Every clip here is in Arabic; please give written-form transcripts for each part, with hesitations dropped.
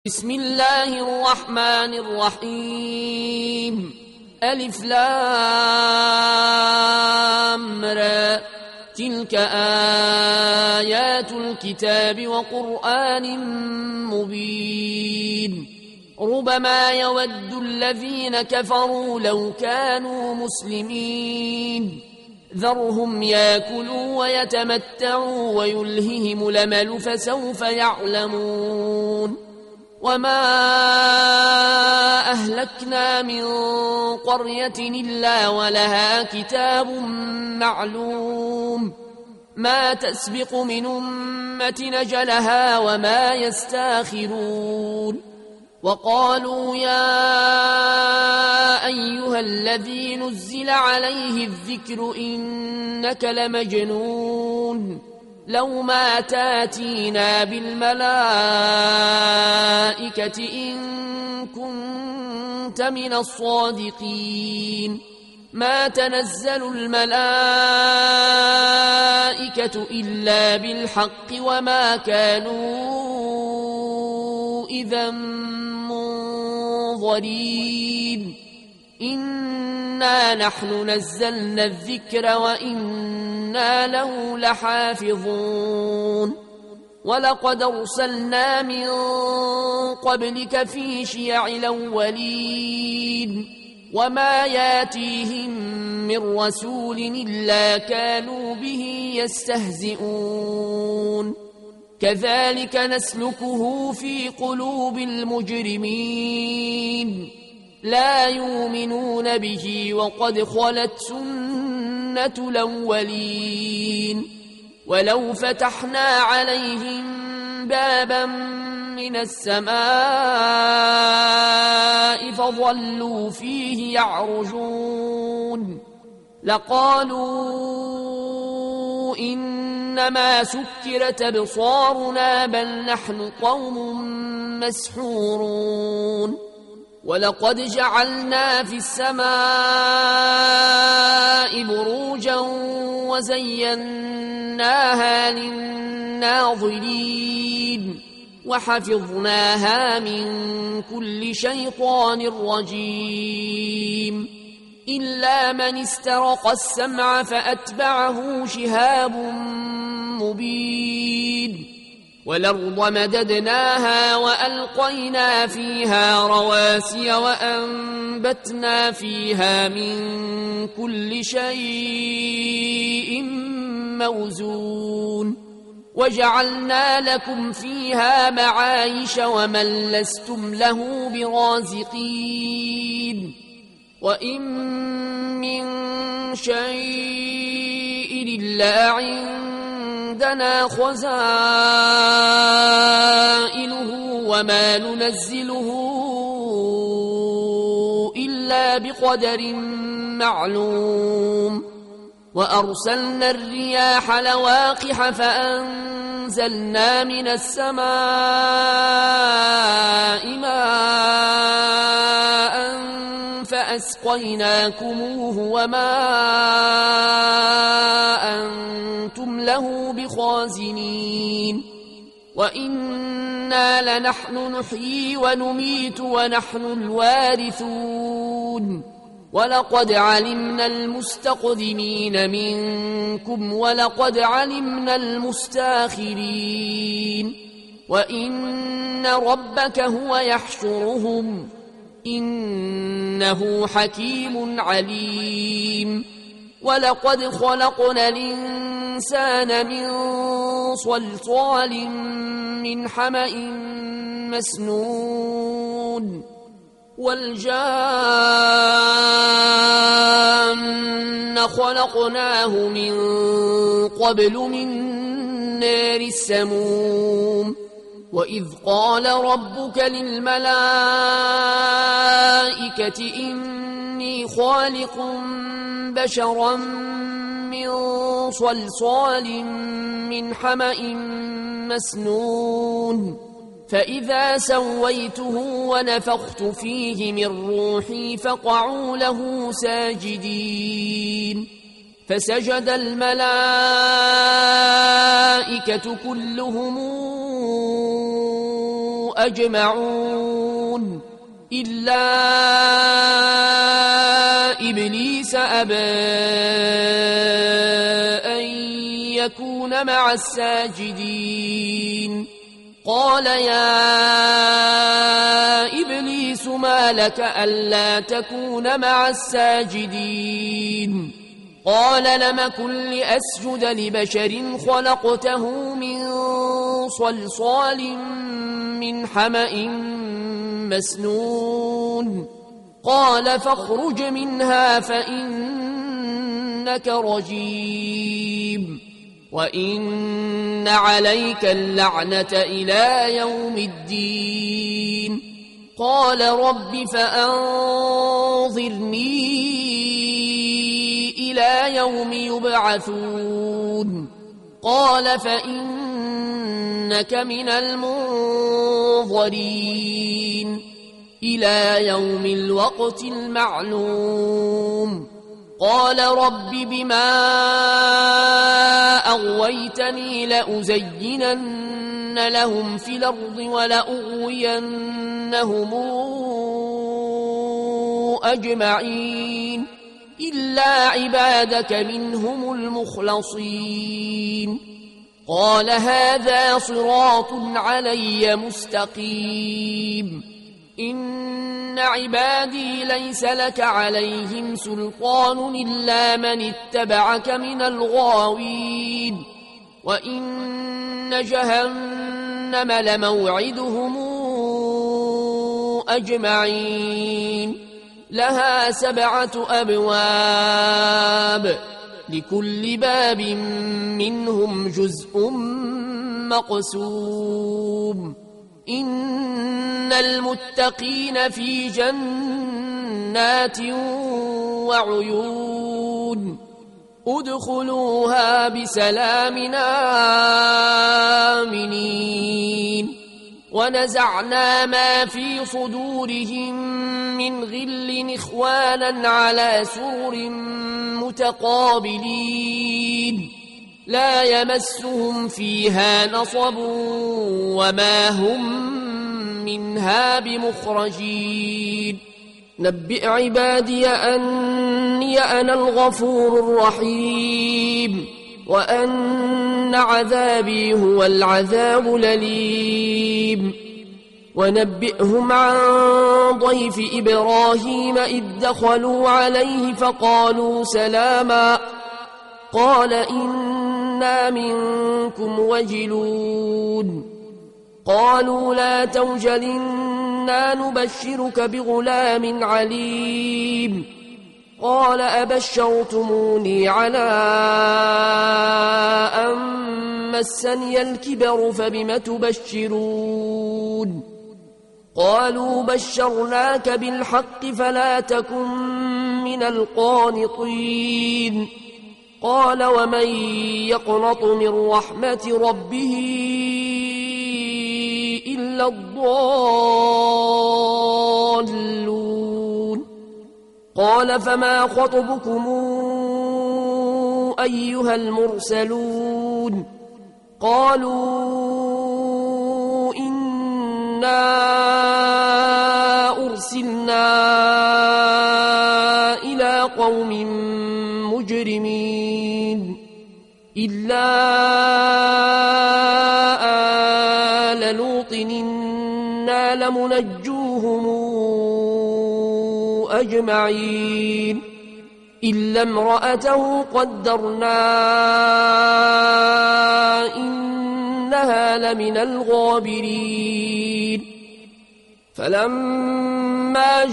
بسم الله الرحمن الرحيم ألف لام را تلك آيات الكتاب وقرآن مبين ربما يود الذين كفروا لو كانوا مسلمين ذرهم ياكلوا ويتمتعوا ويلههم الأمل فسوف يعلمون وما أهلكنا من قرية إلا ولها كتاب معلوم ما تسبق من أمة نجلها وما يستاخرون وقالوا يا أيها الذي نزل عليه الذكر إنك لمجنون لو ما تاتينا بالملائكة إن كنت من الصادقين ما تنزل الملائكة إلا بالحق وما كانوا إذا منظرين إنا نحن نزلنا الذكر وإنا له لحافظون ولقد أرسلنا من قبلك في شيع الأولين وما ياتيهم من رسول إلا كانوا به يستهزئون كذلك نسلكه في قلوب المجرمين لا يؤمنون به وقد خلت سنة الأولين ولو فتحنا عليهم بابا من السماء فظلوا فيه يعرجون لقالوا إنما سكرت أبصارنا بل نحن قوم مسحورون ولقد جعلنا في السماء بروجا وزيناها للناظرين وحفظناها من كل شيطان رجيم إلا من استرق السمع فأتبعه شهاب مبين والأرض مددناها وألقينا فيها رواسي وأنبتنا فيها من كل شيء موزون وجعلنا لكم فيها معايش ومن لستم له برازقين وإن من شيء إلا عندنا خزائنه وما ننزله إلا بقدر معلوم وأرسلنا الرياح لواقح فأنزلنا من السماء ماء فأسقيناكموه وما أنتم له بخازنين وإنا لنحن نحيي ونميت ونحن الوارثون ولقد علمنا المستقدمين منكم ولقد علمنا المستاخرين وإن ربك هو يحشرهم إنه حكيم عليم ولقد خلقنا الإنسان من صلصال من حمأ مسنون والجان خلقناه من قبل من نار السموم وإذ قال ربك للملائكة إني خالق بشرا من صلصال من حمأ مسنون فإذا سويته ونفخت فيه من روحي فقعوا له ساجدين فسجد الملائكة كلهم أجمعون إلا إبليس أبى أن يكون مع الساجدين قال يا إبليس ما لك ألا تكون مع الساجدين قال لم أكن لأسجد لبشر خلقته من صلصال من حمأ مسنون قال فاخرج منها فإنك رجيم وإن عليك اللعنة إلى يوم الدين قال رب فأنظرني إلى يوم يبعثون قال فإنك من المنظرين إلى يوم الوقت المعلوم قال رب بما أغويتني لأزينن لهم في الأرض ولأغوينهم أجمعين إلا عبادك منهم المخلصين قال هذا صراط علي مستقيم إن عبادي ليس لك عليهم سلطان إلا من اتبعك من الغاوين وإن جهنم لموعدهم أجمعين لها 7 أبواب لكل باب منهم جزء مقسوم إن المتقين في جنات وعيون ادخلوها بسلام آمنين ونزعنا ما في صدورهم من غل إخوانا على سرر متقابلين لا يمسهم فيها نصب وما هم منها بمخرجين نبئ عبادي أني أنا الغفور الرحيم وأن عذابي هو العذاب الأليم ونبئهم عن ضيف إبراهيم إذ دخلوا عليه فقالوا سلاما قال إنا منكم وجلون قالوا لا توجل إنا نبشرك بغلام عليم قال أبشرتموني على أن مسني الكبر فبم تبشرون قالوا بشرناك بالحق فلا تكن من القانطين قال ومن يقنط من رحمة ربه إلا الضالون قال فما خطبكم أيها المرسلون قالوا إنا أرسلنا إلى قوم مجرمين إلا آل لوط إنا لمنجوهم أجمعين إلا امرأته قدرنا إنها لمن الغابرين فلما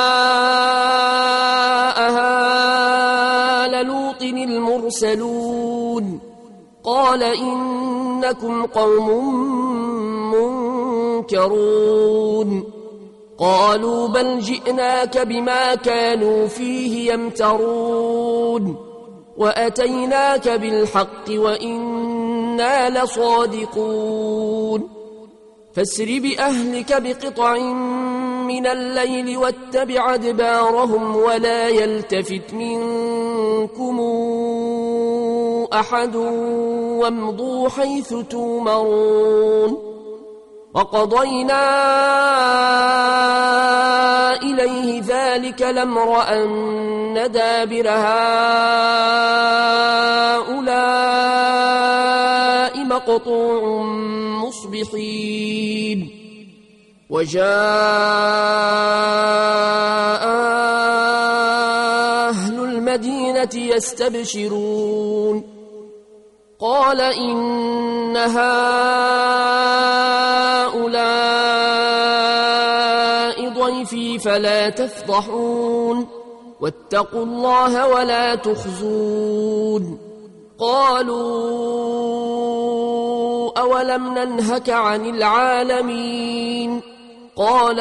جاءها لوط المرسلون قال إنكم قوم منكرون قالوا بل جئناك بما كانوا فيه يمترون وأتيناك بالحق وإنا لصادقون فاسر بأهلك بقطع من الليل واتبع أدبارهم ولا يلتفت منكم أحد وامضوا حيث تومرون وقضينا إليه ذلك الأمر أن دابر هؤلاء مقطوع مصبحين وجاء أهل المدينة يستبشرون قال إن هؤلاء ضيفي فلا تفضحون واتقوا الله ولا تخزون قالوا أولم ننهك عن العالمين قال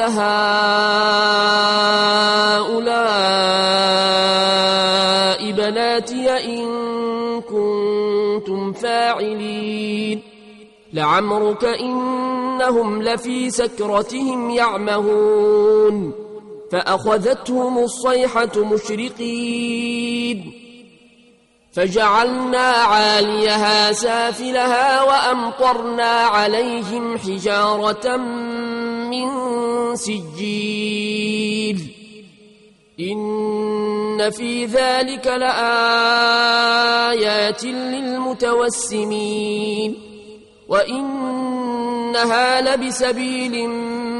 هؤلاء بناتي إن كنتم فاعلين لعمرك إنهم لفي سكرتهم يعمهون فأخذتهم الصيحة مشرقين فجعلنا عاليها سافلها وأمطرنا عليهم حجارة من سجيل إن في ذلك لآيات للمتوسمين وإنها لبسبيل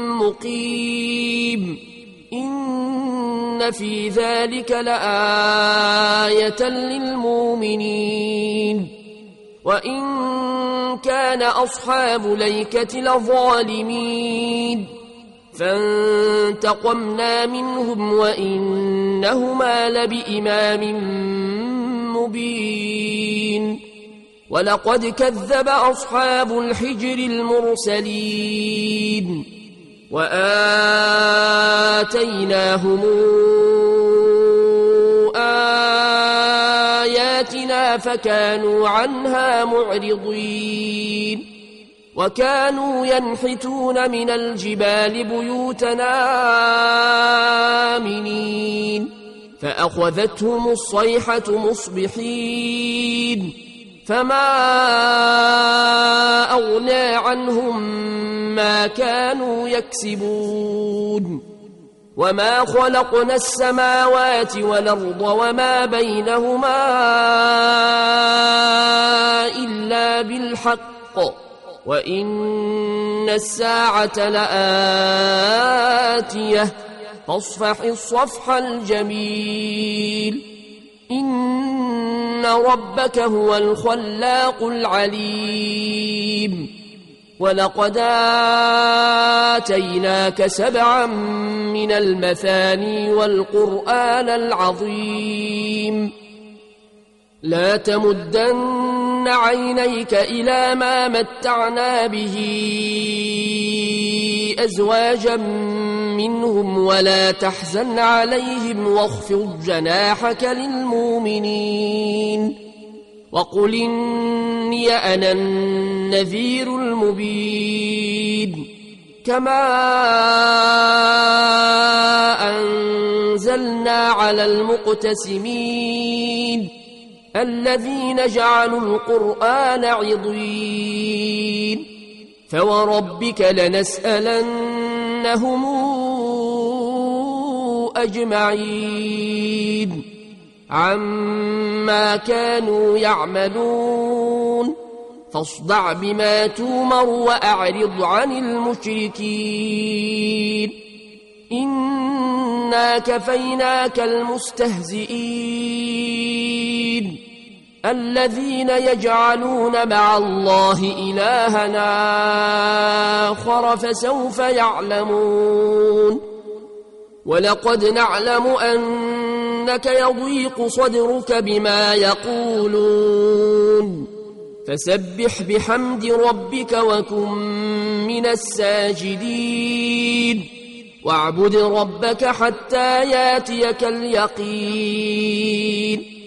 مقيم إن في ذلك لآية للمؤمنين وإن كان أصحاب ليكة لظالمين فانتقمنا منهم وإنهما لبإمام مبين ولقد كذب أصحاب الحجر المرسلين وآتيناهم آياتنا فكانوا عنها معرضين وكانوا ينحتون من الجبال بيوتنا آمنين فأخذتهم الصيحة مصبحين فما أغنى عنهم ما كانوا يكسبون وما خلقنا السماوات والأرض وما بينهما إلا بالحق وإن الساعة لآتية فاصفح الصفح الجميل إن ربك هو الخلاق العليم ولقد آتيناك 7 من المثاني والقرآن العظيم لا تمدن عينيك إلى ما متعنا به أزواجا منهم ولا تحزن عليهم واخفض جناحك للمؤمنين وقل إني أنا النذير المبين كما أنزلنا على المقتسمين الذين جعلوا القرآن عضين فوربك لنسألنهم أجمعين عما كانوا يعملون فاصدع بما تومر وأعرض عن المشركين إنا كفيناك المستهزئين الذين يجعلون مع الله إلهنا آخر فسوف يعلمون ولقد نعلم أنك يضيق صدرك بما يقولون فسبح بحمد ربك وكن من الساجدين واعبد ربك حتى ياتيك اليقين